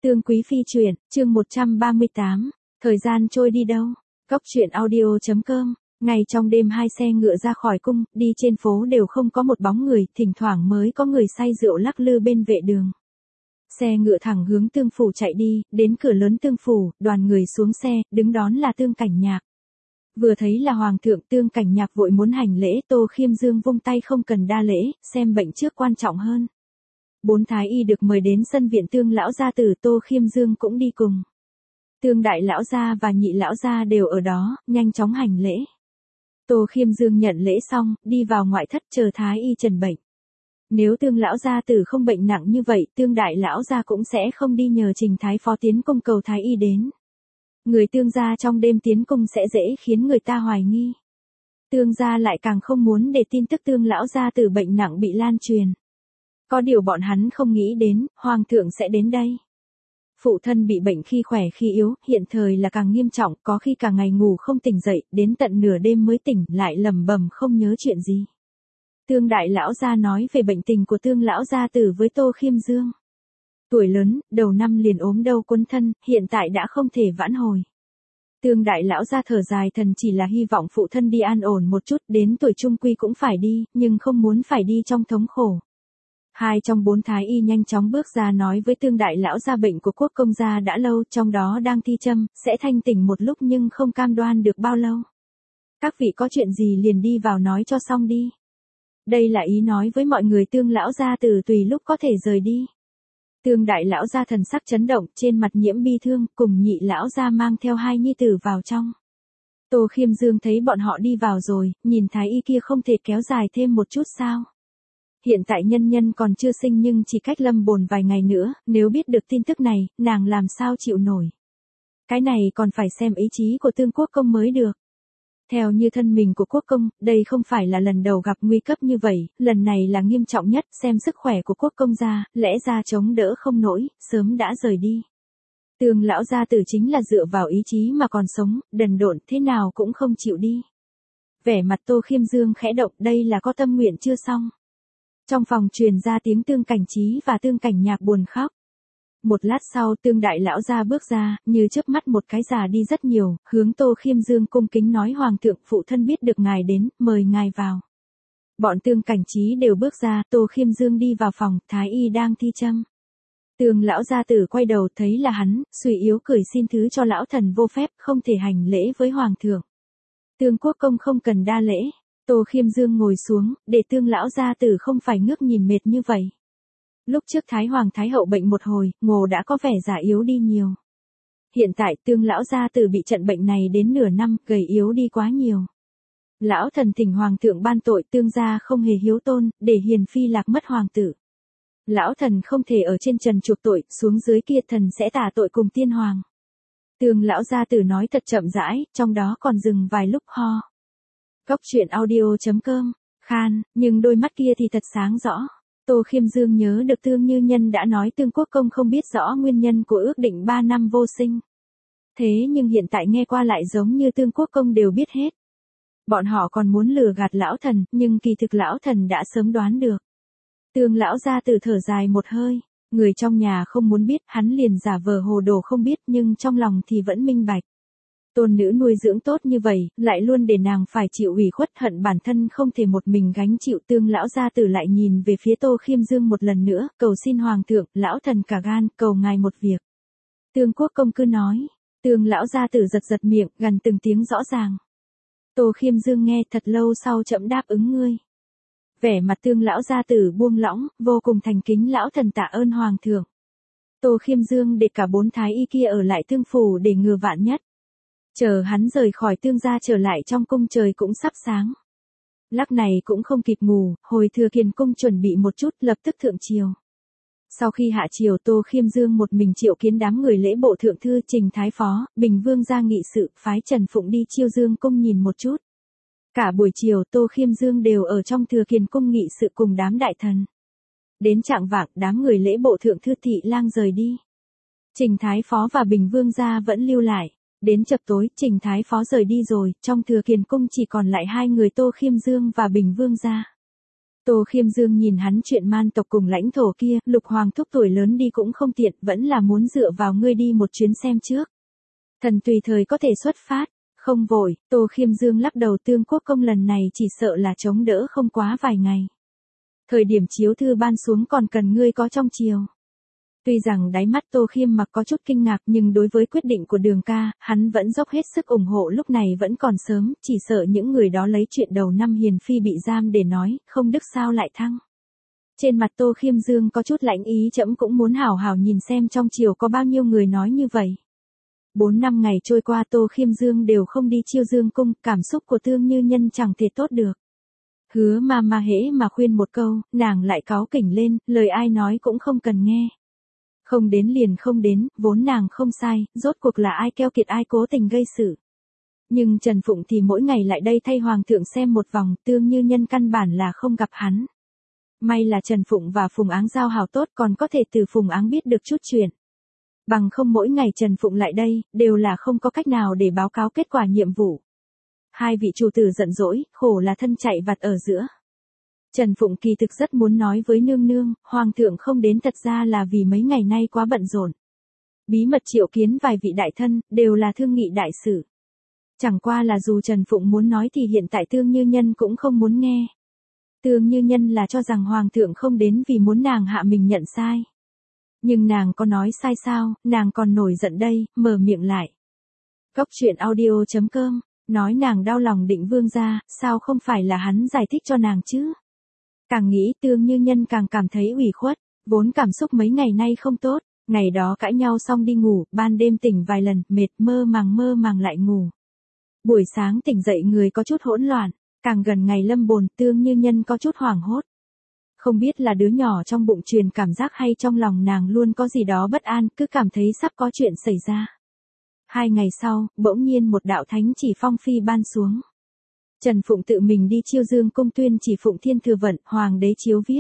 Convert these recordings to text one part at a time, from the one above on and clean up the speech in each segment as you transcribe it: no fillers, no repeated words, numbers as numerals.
Tương Quý Phi truyện, chương 138, thời gian trôi đi đâu? Cốc truyện audio.com. Ngày trong đêm hai xe ngựa ra khỏi cung, đi trên phố đều không có một bóng người, thỉnh thoảng mới có người say rượu lắc lư bên vệ đường. Xe ngựa thẳng hướng Tương phủ chạy đi, đến cửa lớn Tương phủ, đoàn người xuống xe, đứng đón là Tương Cảnh Nhạc. Vừa thấy là hoàng thượng, Tương Cảnh Nhạc vội muốn hành lễ, Tô Khiêm Dương vung tay không cần đa lễ, xem bệnh trước quan trọng hơn. 4 thái y được mời đến sân viện Tương lão gia tử, Tô Khiêm Dương cũng đi cùng. Tương đại lão gia và nhị lão gia đều ở đó, nhanh chóng hành lễ. Tô Khiêm Dương nhận lễ xong, đi vào ngoại thất chờ thái y trần bệnh. Nếu Tương lão gia tử không bệnh nặng như vậy, Tương đại lão gia cũng sẽ không đi nhờ Trình thái phó tiến cung cầu thái y đến. Người Tương gia trong đêm tiến cung sẽ dễ khiến người ta hoài nghi. Tương gia lại càng không muốn để tin tức Tương lão gia tử bệnh nặng bị lan truyền. Có điều bọn hắn không nghĩ đến, hoàng thượng sẽ đến đây. Phụ thân bị bệnh khi khỏe khi yếu, hiện thời là càng nghiêm trọng, có khi cả ngày ngủ không tỉnh dậy, đến tận nửa đêm mới tỉnh, lại lẩm bẩm không nhớ chuyện gì. Tương đại lão gia nói về bệnh tình của Tương lão gia tử với Tô Khiêm Dương. Tuổi lớn, đầu năm liền ốm đau quấn thân, hiện tại đã không thể vãn hồi. Tương đại lão gia thở dài thần chỉ là hy vọng phụ thân đi an ổn một chút, đến tuổi trung quy cũng phải đi, nhưng không muốn phải đi trong thống khổ. 2 trong 4 thái y nhanh chóng bước ra nói với Tương đại lão gia bệnh của quốc công gia đã lâu, trong đó đang thi châm, sẽ thanh tỉnh một lúc nhưng không cam đoan được bao lâu. Các vị có chuyện gì liền đi vào nói cho xong đi. Đây là ý nói với mọi người Tương lão gia tử tùy lúc có thể rời đi. Tương đại lão gia thần sắc chấn động, trên mặt nhiễm bi thương, cùng nhị lão gia mang theo 2 nhi tử vào trong. Tô Khiêm Dương thấy bọn họ đi vào rồi, nhìn thái y kia không thể kéo dài thêm một chút sao? Hiện tại nhân nhân còn chưa sinh nhưng chỉ cách lâm bồn vài ngày nữa, nếu biết được tin tức này, nàng làm sao chịu nổi. Cái này còn phải xem ý chí của Tương quốc công mới được. Theo như thân mình của quốc công, đây không phải là lần đầu gặp nguy cấp như vậy, lần này là nghiêm trọng nhất, xem sức khỏe của quốc công gia, lẽ ra chống đỡ không nổi, sớm đã rời đi. Tương lão gia tử chính là dựa vào ý chí mà còn sống, đần độn thế nào cũng không chịu đi. Vẻ mặt Tô Khiêm Dương khẽ động, đây là có tâm nguyện chưa xong. Trong phòng truyền ra tiếng Tương Cảnh Trí và Tương Cảnh Nhạc buồn khóc. Một lát sau Tương đại lão gia bước ra, như chớp mắt một cái già đi rất nhiều, hướng Tô Khiêm Dương cung kính nói hoàng thượng phụ thân biết được ngài đến, mời ngài vào. Bọn Tương Cảnh Trí đều bước ra, Tô Khiêm Dương đi vào phòng, thái y đang thi châm. Tương lão gia tử quay đầu thấy là hắn, suy yếu cười xin thứ cho lão thần vô phép, không thể hành lễ với hoàng thượng. Tương quốc công không cần đa lễ. Tô Khiêm Dương ngồi xuống, để Tương lão gia tử không phải ngước nhìn mệt như vậy. Lúc trước Thái Hoàng Thái Hậu bệnh một hồi, ngô đã có vẻ già yếu đi nhiều. Hiện tại Tương lão gia tử bị trận bệnh này đến nửa năm, gầy yếu đi quá nhiều. Lão thần thỉnh hoàng thượng ban tội Tương gia không hề hiếu tôn, để hiền phi lạc mất hoàng tử. Lão thần không thể ở trên trần chuộc tội, xuống dưới kia thần sẽ tả tội cùng tiên hoàng. Tương lão gia tử nói thật chậm rãi, trong đó còn dừng vài lúc ho. Cốc truyện audio.com, khan, nhưng đôi mắt kia thì thật sáng rõ. Tô Khiêm Dương nhớ được Tương Như Nhân đã nói Tương quốc công không biết rõ nguyên nhân của ước định 3 năm vô sinh. Thế nhưng hiện tại nghe qua lại giống như Tương quốc công đều biết hết. Bọn họ còn muốn lừa gạt lão thần, nhưng kỳ thực lão thần đã sớm đoán được. Tương lão gia tử thở dài một hơi, người trong nhà không muốn biết, hắn liền giả vờ hồ đồ không biết nhưng trong lòng thì vẫn minh bạch. Tôn nữ nuôi dưỡng tốt như vậy, lại luôn để nàng phải chịu ủy khuất, hận bản thân không thể một mình gánh chịu. Tương lão gia tử lại nhìn về phía Tô Khiêm Dương một lần nữa, cầu xin hoàng thượng, lão thần cả gan, cầu ngài một việc. Tương quốc công cứ nói, Tương lão gia tử giật giật miệng, gần từng tiếng rõ ràng. Tô Khiêm Dương nghe thật lâu sau chậm đáp ứng ngươi. Vẻ mặt Tương lão gia tử buông lỏng, vô cùng thành kính, lão thần tạ ơn hoàng thượng. Tô Khiêm Dương để cả 4 thái y kia ở lại Tương phủ để ngừa vạn nhất. Chờ hắn rời khỏi Tương gia trở lại trong cung trời cũng sắp sáng. Lắc này cũng không kịp ngủ, hồi Thừa Kiền cung chuẩn bị một chút, lập tức thượng triều. Sau khi hạ triều Tô Khiêm Dương một mình triệu kiến đám người lễ bộ thượng thư Trình thái phó, Bình Vương ra nghị sự, phái Trần Phụng đi Chiêu Dương cung nhìn một chút. Cả buổi chiều Tô Khiêm Dương đều ở trong Thừa Kiền cung nghị sự cùng đám đại thần. Đến chạng vạng đám người lễ bộ thượng thư Thị Lang rời đi. Trình thái phó và Bình Vương gia vẫn lưu lại. Đến chập tối, Trình thái phó rời đi rồi, trong Thừa Kiền cung chỉ còn lại 2 người Tô Khiêm Dương và Bình Vương gia. Tô Khiêm Dương nhìn hắn chuyện man tộc cùng lãnh thổ kia, Lục Hoàng thúc tuổi lớn đi cũng không tiện, vẫn là muốn dựa vào ngươi đi một chuyến xem trước. Thần tùy thời có thể xuất phát, không vội, Tô Khiêm Dương lắc đầu, Tương Quốc công lần này chỉ sợ là chống đỡ không quá vài ngày. Thời điểm chiếu thư ban xuống còn cần ngươi có trong triều. Tuy rằng đáy mắt Tô Khiêm mặc có chút kinh ngạc nhưng đối với quyết định của Đường ca, hắn vẫn dốc hết sức ủng hộ, lúc này vẫn còn sớm, chỉ sợ những người đó lấy chuyện đầu năm Hiền Phi bị giam để nói, không đức sao lại thăng. Trên mặt Tô Khiêm Dương có chút lãnh ý, trẫm cũng muốn hảo hảo nhìn xem trong triều có bao nhiêu người nói như vậy. 4 năm ngày trôi qua Tô Khiêm Dương đều không đi Chiêu Dương cung, cảm xúc của Tương Như Nhân chẳng thể tốt được. Hứa mà hễ mà khuyên một câu, nàng lại cáu kỉnh lên, lời ai nói cũng không cần nghe. Không đến liền không đến, vốn nàng không sai, rốt cuộc là ai keo kiệt ai cố tình gây sự. Nhưng Trần Phụng thì mỗi ngày lại đây thay Hoàng thượng xem một vòng, Tương Như Nhân căn bản là không gặp hắn. May là Trần Phụng và Phùng Áng giao hảo tốt, còn có thể từ Phùng Áng biết được chút chuyện. Bằng không mỗi ngày Trần Phụng lại đây, đều là không có cách nào để báo cáo kết quả nhiệm vụ. Hai vị chủ tử giận dỗi, khổ là thân chạy vặt ở giữa. Trần Phụng kỳ thực rất muốn nói với nương nương, Hoàng thượng không đến thật ra là vì mấy ngày nay quá bận rộn. Bí mật triệu kiến vài vị đại thân, đều là thương nghị đại sự. Chẳng qua là dù Trần Phụng muốn nói thì hiện tại Tương Như Nhân cũng không muốn nghe. Tương Như Nhân là cho rằng Hoàng thượng không đến vì muốn nàng hạ mình nhận sai. Nhưng nàng có nói sai sao, nàng còn nổi giận đây, mở miệng lại. Cốc truyện audio.com, nói nàng đau lòng Định Vương gia, sao không phải là hắn giải thích cho nàng chứ? Càng nghĩ Tương Như Nhân càng cảm thấy ủy khuất, vốn cảm xúc mấy ngày nay không tốt, ngày đó cãi nhau xong đi ngủ, ban đêm tỉnh vài lần, mệt mơ màng lại ngủ. Buổi sáng tỉnh dậy người có chút hỗn loạn, càng gần ngày lâm bồn Tương Như Nhân có chút hoảng hốt. Không biết là đứa nhỏ trong bụng truyền cảm giác hay trong lòng nàng luôn có gì đó bất an, cứ cảm thấy sắp có chuyện xảy ra. 2 ngày sau, bỗng nhiên một đạo thánh chỉ phong phi ban xuống. Trần Phụng tự mình đi Chiêu Dương cung tuyên chỉ Phụng Thiên Thừa Vận, Hoàng đế chiếu viết.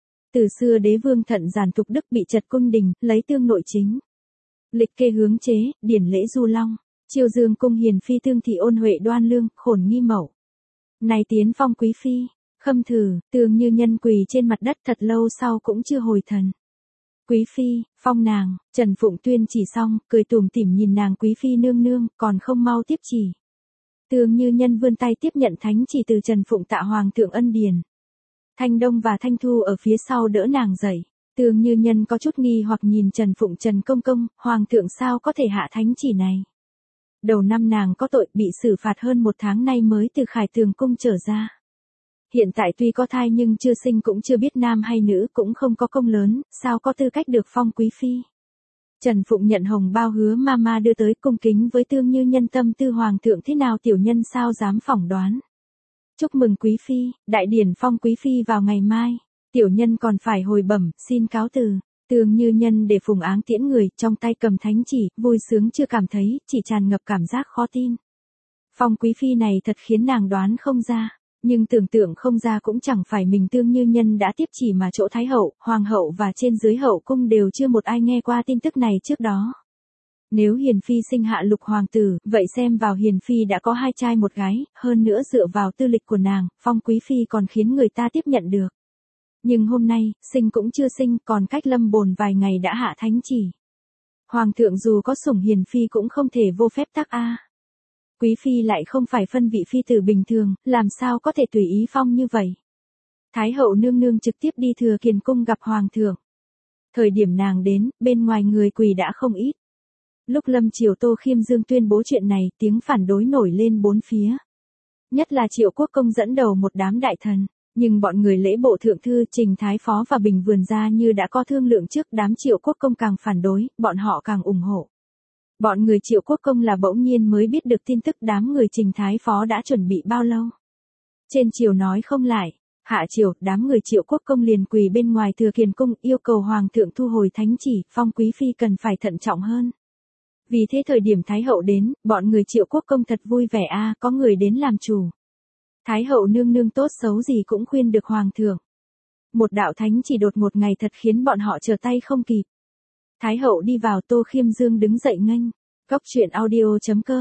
Từ xưa đế vương thận giản tục đức bị trật cung đình, lấy tương nội chính. Lịch kê hướng chế, điển lễ du long. Chiêu Dương cung hiền phi Tương thị ôn huệ đoan lương, khổn nghi mẫu. Này tiến phong quý phi, khâm thử, Tương Như Nhân quỳ trên mặt đất thật lâu sau cũng chưa hồi thần. Quý phi, phong nàng, Trần Phụng tuyên chỉ xong, cười tủm tỉm nhìn nàng, quý phi nương nương, còn không mau tiếp chỉ. Tương Như Nhân vươn tay tiếp nhận thánh chỉ từ Trần Phụng, tạ Hoàng thượng ân điển. Thanh Đông và Thanh Thu ở phía sau đỡ nàng dậy. Tương Như Nhân có chút nghi hoặc nhìn Trần Phụng, Trần công công, Hoàng thượng sao có thể hạ thánh chỉ này. Đầu năm nàng có tội bị xử phạt hơn 1 tháng nay mới từ Khải Tường cung trở ra. Hiện tại tuy có thai nhưng chưa sinh, cũng chưa biết nam hay nữ, cũng không có công lớn, sao có tư cách được phong quý phi. Trần Phụng nhận hồng bao hứa mama đưa tới, cung kính với Tương Như Nhân, tâm tư Hoàng thượng thế nào tiểu nhân sao dám phỏng đoán. Chúc mừng quý phi, đại điển phong quý phi vào ngày mai, tiểu nhân còn phải hồi bẩm, xin cáo từ. Tương Như Nhân để Phùng Áng tiễn người, trong tay cầm thánh chỉ, vui sướng chưa cảm thấy, chỉ tràn ngập cảm giác khó tin. Phong quý phi này thật khiến nàng đoán không ra. Nhưng tưởng tượng không ra cũng chẳng phải mình Tương Như Nhân đã tiếp chỉ mà chỗ Thái hậu, Hoàng hậu và trên dưới hậu cung đều chưa một ai nghe qua tin tức này trước đó. Nếu Hiền Phi sinh hạ Lục hoàng tử, vậy xem vào Hiền Phi đã có 2 trai 1 gái, hơn nữa dựa vào tư lịch của nàng, phong quý phi còn khiến người ta tiếp nhận được. Nhưng hôm nay, sinh cũng chưa sinh, còn cách lâm bồn vài ngày đã hạ thánh chỉ. Hoàng thượng dù có sủng Hiền Phi cũng không thể vô phép tắc a. Quý phi lại không phải phân vị phi tử bình thường, làm sao có thể tùy ý phong như vậy. Thái hậu nương nương trực tiếp đi Thừa Kiền cung gặp Hoàng thượng. Thời điểm nàng đến, bên ngoài người quỳ đã không ít. Lúc lâm triều Tô Khiêm Dương tuyên bố chuyện này, tiếng phản đối nổi lên 4 phía. Nhất là Triệu Quốc công dẫn đầu một đám đại thần. Nhưng bọn người lễ bộ thượng thư, Trình Thái phó và Bình Vườn gia như đã có thương lượng trước, đám Triệu Quốc công càng phản đối, bọn họ càng ủng hộ. Bọn người Triệu Quốc công là bỗng nhiên mới biết được tin tức, đám người Trình Thái phó đã chuẩn bị bao lâu. Trên triều nói không lại, hạ triều, đám người Triệu Quốc công liền quỳ bên ngoài Thừa Kiền cung, yêu cầu Hoàng thượng thu hồi thánh chỉ, phong quý phi cần phải thận trọng hơn. Vì thế thời điểm Thái hậu đến, bọn người Triệu Quốc công thật vui vẻ a, có người đến làm chủ. Thái hậu nương nương tốt xấu gì cũng khuyên được Hoàng thượng. Một đạo thánh chỉ đột một ngày thật khiến bọn họ trở tay không kịp. Thái hậu đi vào, Tô Khiêm Dương đứng dậy nghênh. Cốc truyện audio.com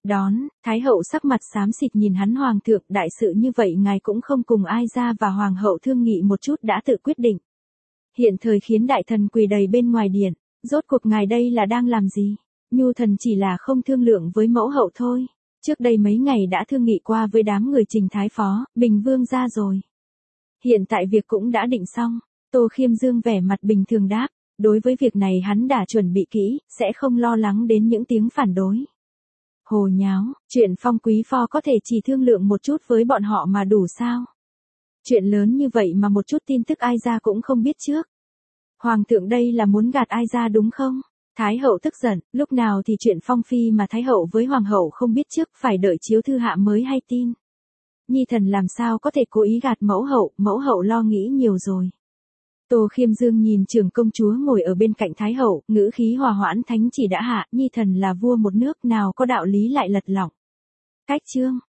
Đón, Thái hậu sắc mặt xám xịt nhìn hắn hoàng thượng, đại sự như vậy ngài cũng không cùng ai ra và hoàng hậu thương nghị một chút đã tự quyết định. Hiện thời khiến đại thần quỳ đầy bên ngoài điện, rốt cuộc ngài đây là đang làm gì? Nhu thần chỉ là không thương lượng với mẫu hậu thôi. Trước đây mấy ngày đã thương nghị qua với đám người Trình Thái Phó, Bình Vương ra rồi. Hiện tại việc cũng đã định xong. Tô Khiêm Dương vẻ mặt bình thường đáp, đối với việc này hắn đã chuẩn bị kỹ, sẽ không lo lắng đến những tiếng phản đối. Hồ nháo, chuyện Phong Quý Pho có thể chỉ thương lượng một chút với bọn họ mà đủ sao? Chuyện lớn như vậy mà một chút tin tức ai ra cũng không biết trước. Hoàng thượng đây là muốn gạt ai ra đúng không? Thái hậu tức giận, lúc nào thì chuyện Phong Phi mà Thái hậu với Hoàng hậu không biết trước, phải đợi chiếu thư hạ mới hay tin. Nhi thần làm sao có thể cố ý gạt mẫu hậu lo nghĩ nhiều rồi. Tô Khiêm Dương nhìn trưởng công chúa ngồi ở bên cạnh Thái hậu, ngữ khí hòa hoãn, thánh chỉ đã hạ, Nhi thần là vua một nước, nào có đạo lý lại lật lọng. Cách chương